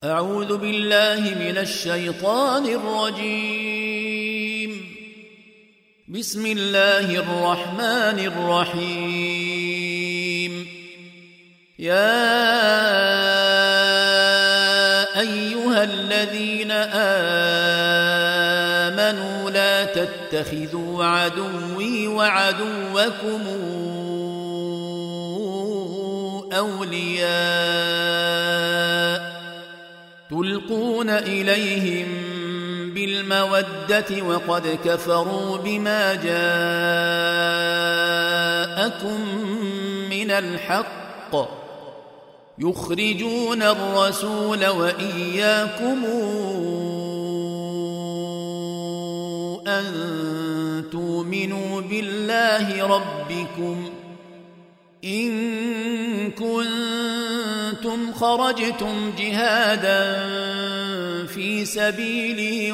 أعوذ بالله من الشيطان الرجيم. بسم الله الرحمن الرحيم. يا أيها الذين آمنوا لا تتخذوا عدوي وعدوكم أولياء تلقون إليهم بالمودة وقد كفروا بما جاءكم من الحق يخرجون الرسول وإياكم أن تؤمنوا بالله ربكم إن كنتم خرجتم جهادا في سبيلي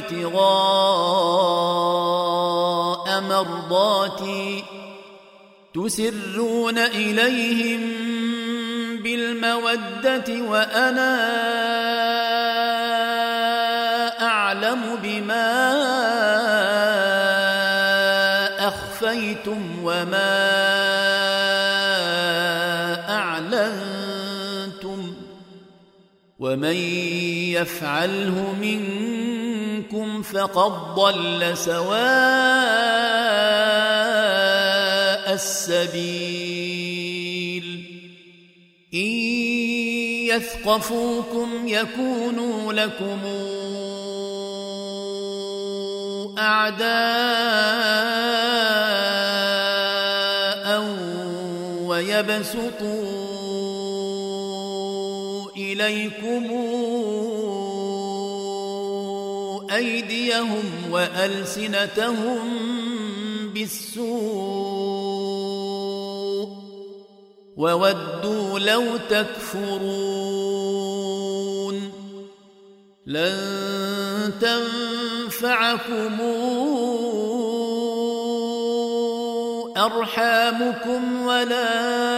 وابتغاء مرضاتي تسرون إليهم بالمودة وأنا أعلم بما أخفيتم وما أعلنتم ومن يفعله منكم فقد ضل سواء السبيل. إن يثقفوكم يكونوا لكم أعداء ويبسطوا إليكم أيديهم وألسنتهم بالسوء وودوا لو تكفرون. لن تنفعكم أرحامكم ولا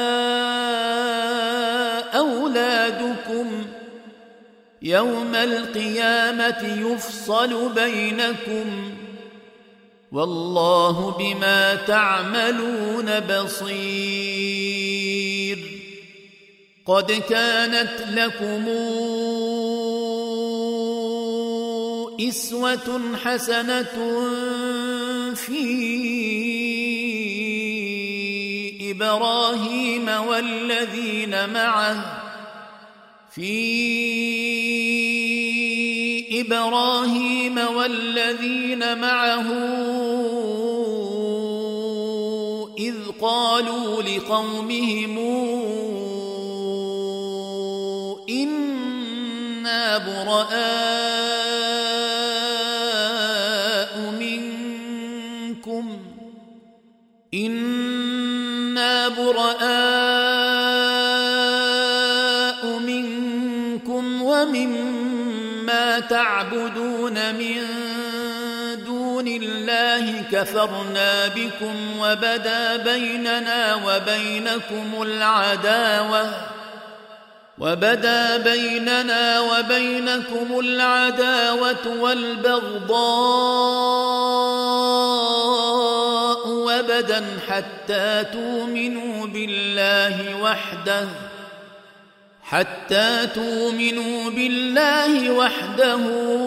أولادكم يوم القيامة يفصل بينكم والله بما تعملون بصير. قد كانت لكم إسوة حسنة في إبراهيم والذين معه إذ قالوا لقومهم إنا براء منكم ومما تعبدون من دون الله كفرنا بكم وبدا بيننا وبينكم العداوة والبغضاء أبدا حتى تؤمنوا بالله وحده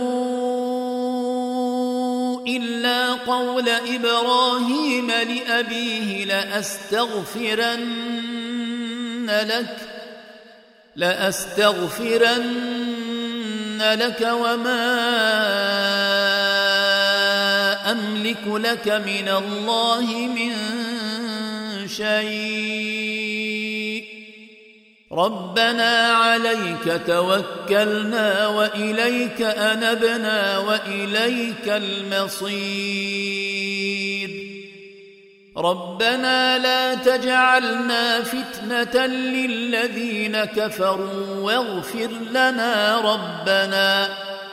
إلا قول إبراهيم لأبيه لأستغفرن لك وما أملك لك من الله من شيء ربنا عليك توكلنا وإليك أنبنا وإليك المصير. ربنا لا تجعلنا فتنة للذين كفروا واغفر لنا ربنا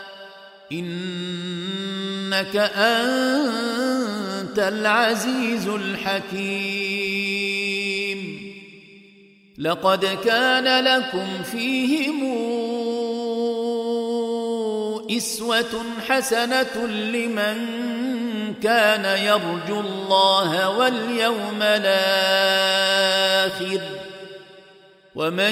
إنك أنت العزيز الحكيم. لقد كان لكم فيهم إسوة حسنة لمن كان يرجو الله واليوم الآخر ومن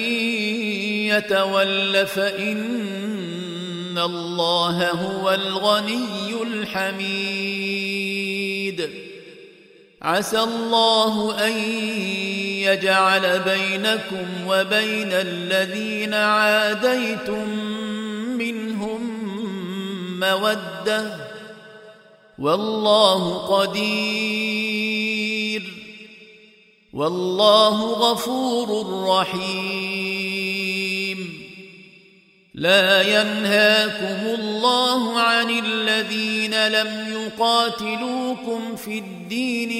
يتول فإن الله هو الغني الحميد عسى الله أن يجعل بينكم وبين الذين عاديتم منهم مودة والله قدير والله غفور رحيم لا ينهاكم الله عن الذين لم يقاتلوكم في الدين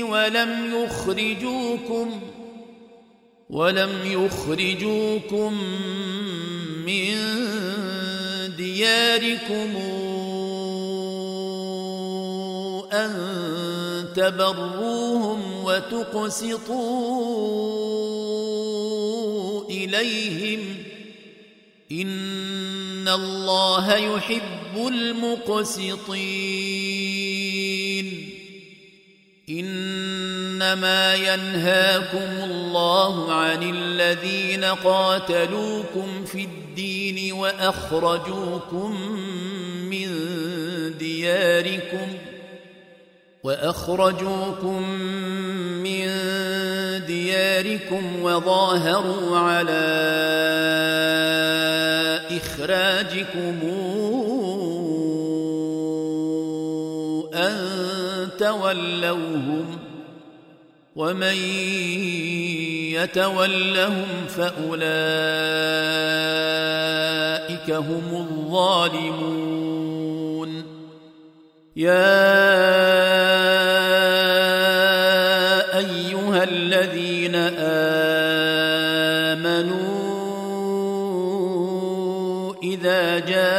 ولم يخرجوكم من دياركم أن تبروهم وتقسطوا إليهم إن الله يحب المقسطين إنما ينهاكم الله عن الذين قاتلوكم في الدين وأخرجوكم من دياركم وظاهروا على إخراجكم أن تولوهم ومن يتولهم فأولئك هم الظالمون يا أيها الذين آمنوا إذا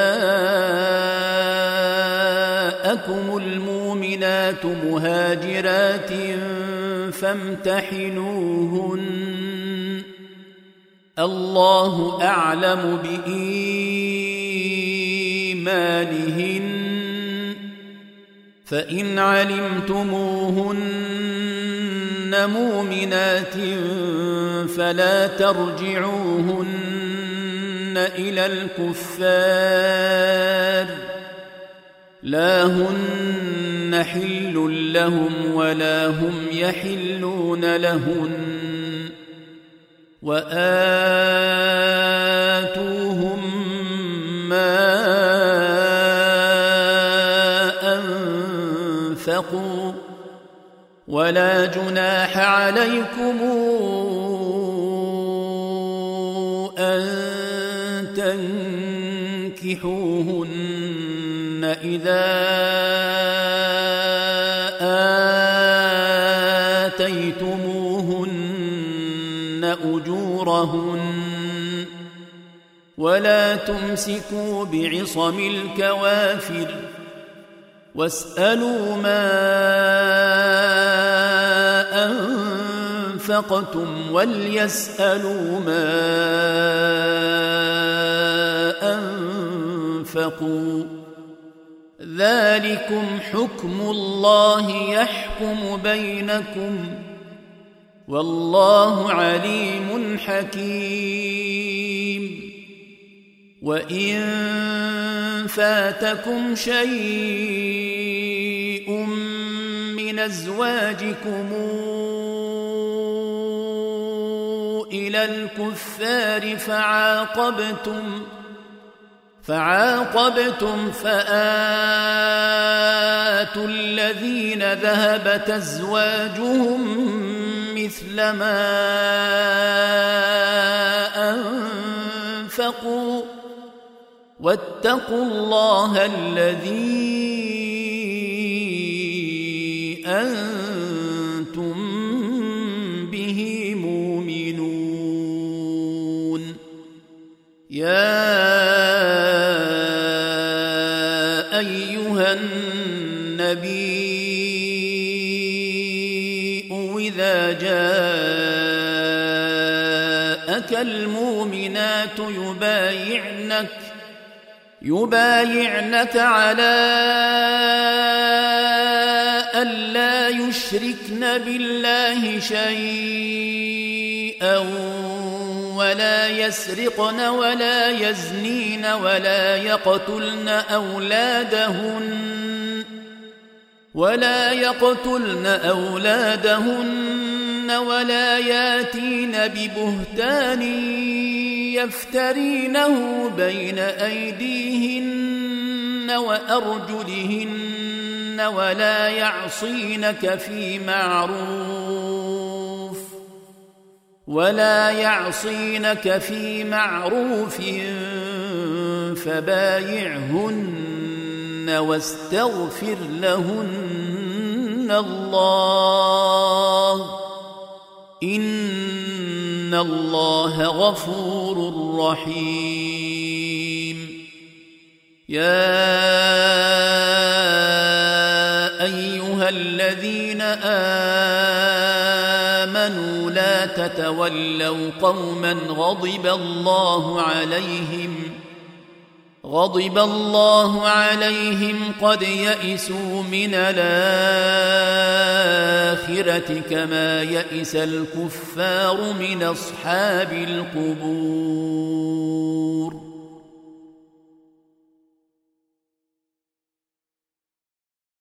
جاءكم المؤمنات مهاجرات فامتحنوهن الله أعلم بإيمانهن فإن علمتموهن مؤمنات فلا ترجعوهن إلى الكفار لا هن حل لهم ولا هم يحلون لهن وآتوهم ما أنفقوا ولا جناح عليكم أن تنكحوهن إذا آتيتموهن أجورهن ولا تمسكوا بعصم الكوافر واسألوا ما أنفقتم وليسألوا ما أنفقوا ذلكم حكم الله يحكم بينكم والله عليم حكيم وإن فاتكم شيء من أزواجكم إلى الكفار فعاقبتم فآتوا الذين ذهبت أزواجهم مثل ما أنفقوا واتقوا الله الذي أنتم به مؤمنون يا أيها النبي إذا جاءك المؤمنات يبايعنك على ألا يشركن بالله شيئا ولا يسرقن ولا يزنين ولا يقتلن أولادهن ولا ياتين ببهتان يفترينه بين أيديهن وأرجلهن ولا يعصينك في معروف فبايعهن واستغفر لهن الله إن الله غفور رحيم. يا أيها الذين آمنوا لا تتولوا قوما غضب الله عليهم قد يئسوا من الآخرة كما يئس الكفار من أصحاب القبور.